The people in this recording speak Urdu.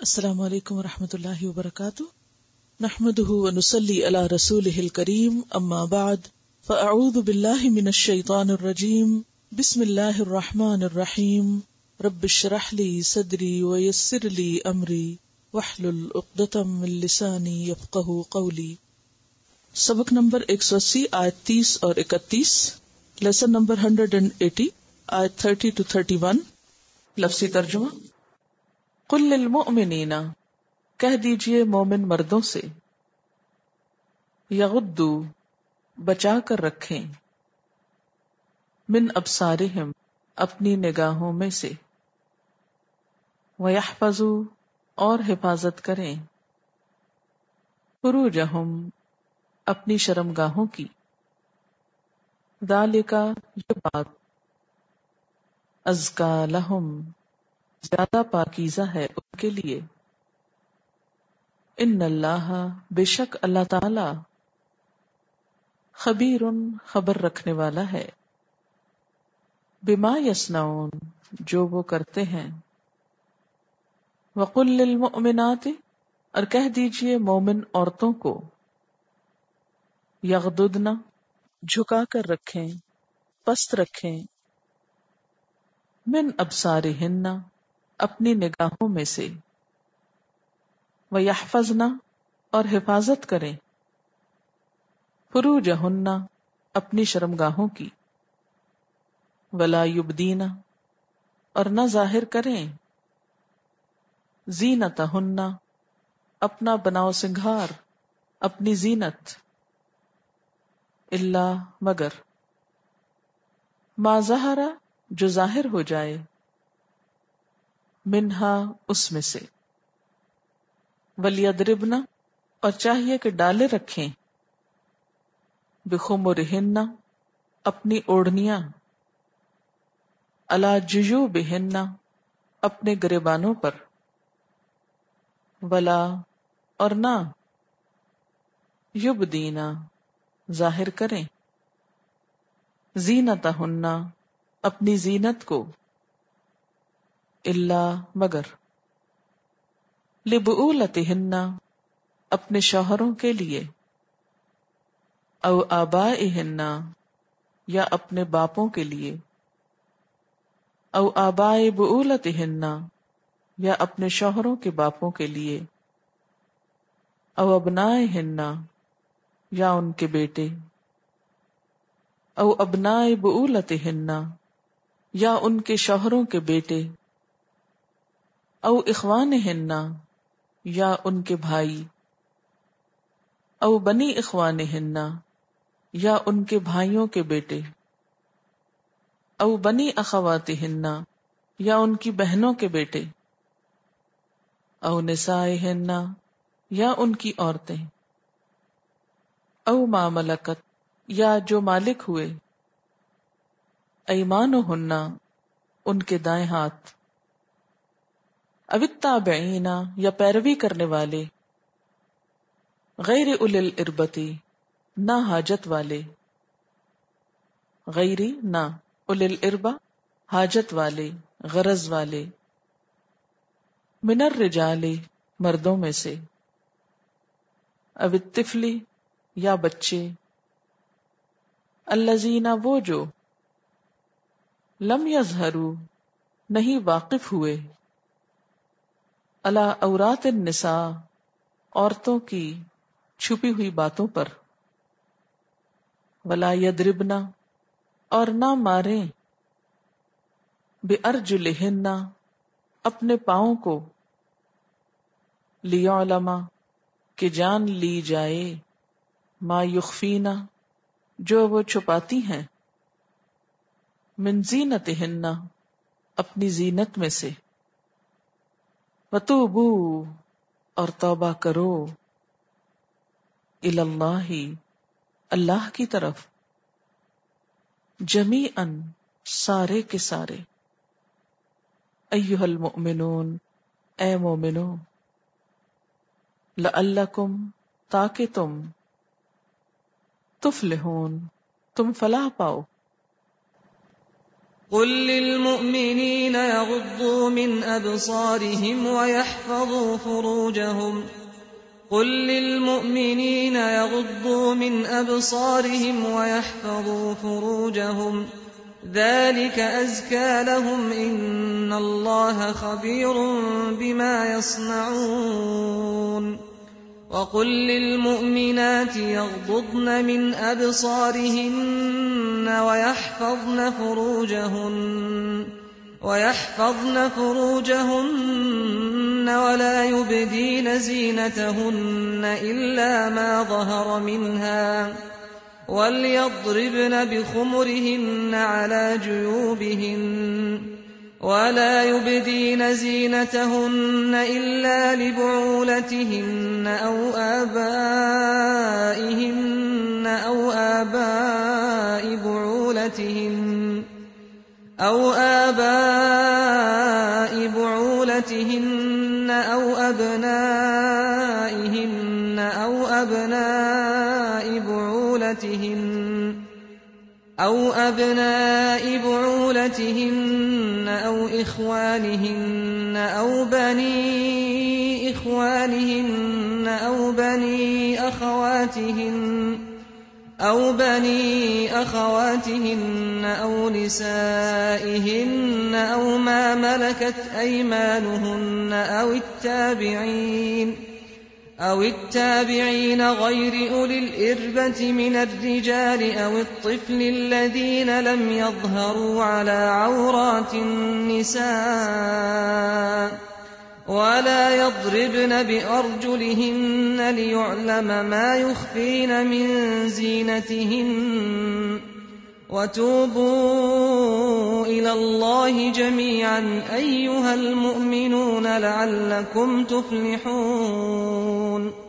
السلام علیکم ورحمۃ اللہ وبرکاتہ، نحمده ونصلی علی رسولہ الکریم، اما بعد فاعوذ باللہ من الشیطان الرجیم، بسم اللہ الرحمن الرحیم، رب اشرح لی صدری ویسر لی امری واحلل عقدۃ من لسانی یفقہوا قولی۔ سبق نمبر 180 آیت 30 اور 31، لیسن نمبر 180 آیت 30 to 31۔ لفظی ترجمہ: قل للمؤمنین، کہہ دیجئے مومن مردوں سے، یغضوا، بچا کر رکھیں، من ابصارہم، اپنی نگاہوں میں سے، ویحفظوا، اور حفاظت کریں، فروجہم، اپنی شرمگاہوں کی، ذالک، یہ بات، ازکا لہم، زیادہ پاکیزہ ہے ان کے لیے، ان اللہ، بے شک اللہ تعالی، خبیر، خبر رکھنے والا ہے، بما یصنعون، جو وہ کرتے ہیں، وقل للمؤمنات، اور کہہ دیجئے مومن عورتوں کو، یغضضن، جھکا کر رکھیں، پست رکھیں، من ابصارہن، اپنی نگاہوں میں سے، وَيَحْفَظْنَ، اور حفاظت کریں، فُرُوجَهُنَّ، اپنی شرمگاہوں کی، وَلَا يُبْدِينَ، اور نہ ظاہر کریں، زِينَتَهُنَّ، اپنا بناؤ سنگھار، اپنی زینت، الا، مگر، ما ظہر، جو ظاہر ہو جائے، منہا، اس میں سے، وَلْيَضْرِبْنَ، اور چاہیے کہ ڈالے رکھیں، بِخُمُرِهِنَّ، اپنی اوڑھنیاں، عَلَى جُيُوبِهِنَّ، اپنے گریبانوں پر، ولا، اور نہ، یبدین، ظاہر کریں، زینتہن، اپنی زینت کو، الا، مگر، لبعولتہن، اپنے شوہروں کے لیے، او آبائہن، یا اپنے باپوں کے لیے، او آباء بعولتہن، یا اپنے شوہروں کے باپوں کے لیے، او ابنائہن، یا ان کے بیٹے، او ابناء بعولتہن، یا ان کے شوہروں کے بیٹے، او اخوانہن، یا ان کے بھائی، او بنی اخوانہن، یا ان کے بھائیوں کے بیٹے، او بنی اخواتہن، یا ان کی بہنوں کے بیٹے، او نسائہن، یا ان کی عورتیں، او ما ملکت، یا جو مالک ہوئے، ایمانہن، ان کے دائیں ہاتھ، او التابعین، یا پیروی کرنے والے، غیر اولی الاربتی، نہ حاجت والے، غیری، نہ، اولی الاربہ، حاجت والے، غرض والے، من الرجال، مردوں میں سے، او الطفل، یا بچے، الذین، وہ جو، لم یظہروا، نہیں واقف ہوئے، علی عورات النساء، عورتوں کی چھپی ہوئی باتوں پر، ولا یضربن، اور نہ ماریں، بارجلہن، اپنے پاؤں کو، لیعلم، کہ جان لی جائے، ما یخفین، جو وہ چھپاتی ہیں، من زینتہن، اپنی زینت میں سے، وتوبوا، اور توبہ کرو، الی اللہ، اللہ کی طرف، جمیعاً، سارے کے سارے، ایھا المؤمنون، اے مومنو، لعلکم، تاکہ تم، تفلحون، تم فلاح پاؤ، قل للمؤمنين يغضوا من أبصارهم ويحفظوا فروجهم ذلك أزكى لهم إن الله خبير بما يصنعون وقل للمؤمنات يغضضن من أبصارهن ويحفظن فروجهن ولا يبدين زينتهن إلا ما ظهر منها وليضربن بخمرهن على جيوبهن ولا يبدين زينتهن إلا لبعولتهن أو آباء بعولتهن أو أبنائهن أو إخوانهن أو بني أخواتهن أو نسائهن أو ما ملكت أيمانهن أو التابعين غير أولي الإربة من الرجال أو الطفل الذين لم يظهروا على عورات النساء ولا يضربن بأرجلهن ليعلم ما يخفين من زينتهن وتوبوا إلى الله جميعا أيها المؤمنون لعلكم تفلحون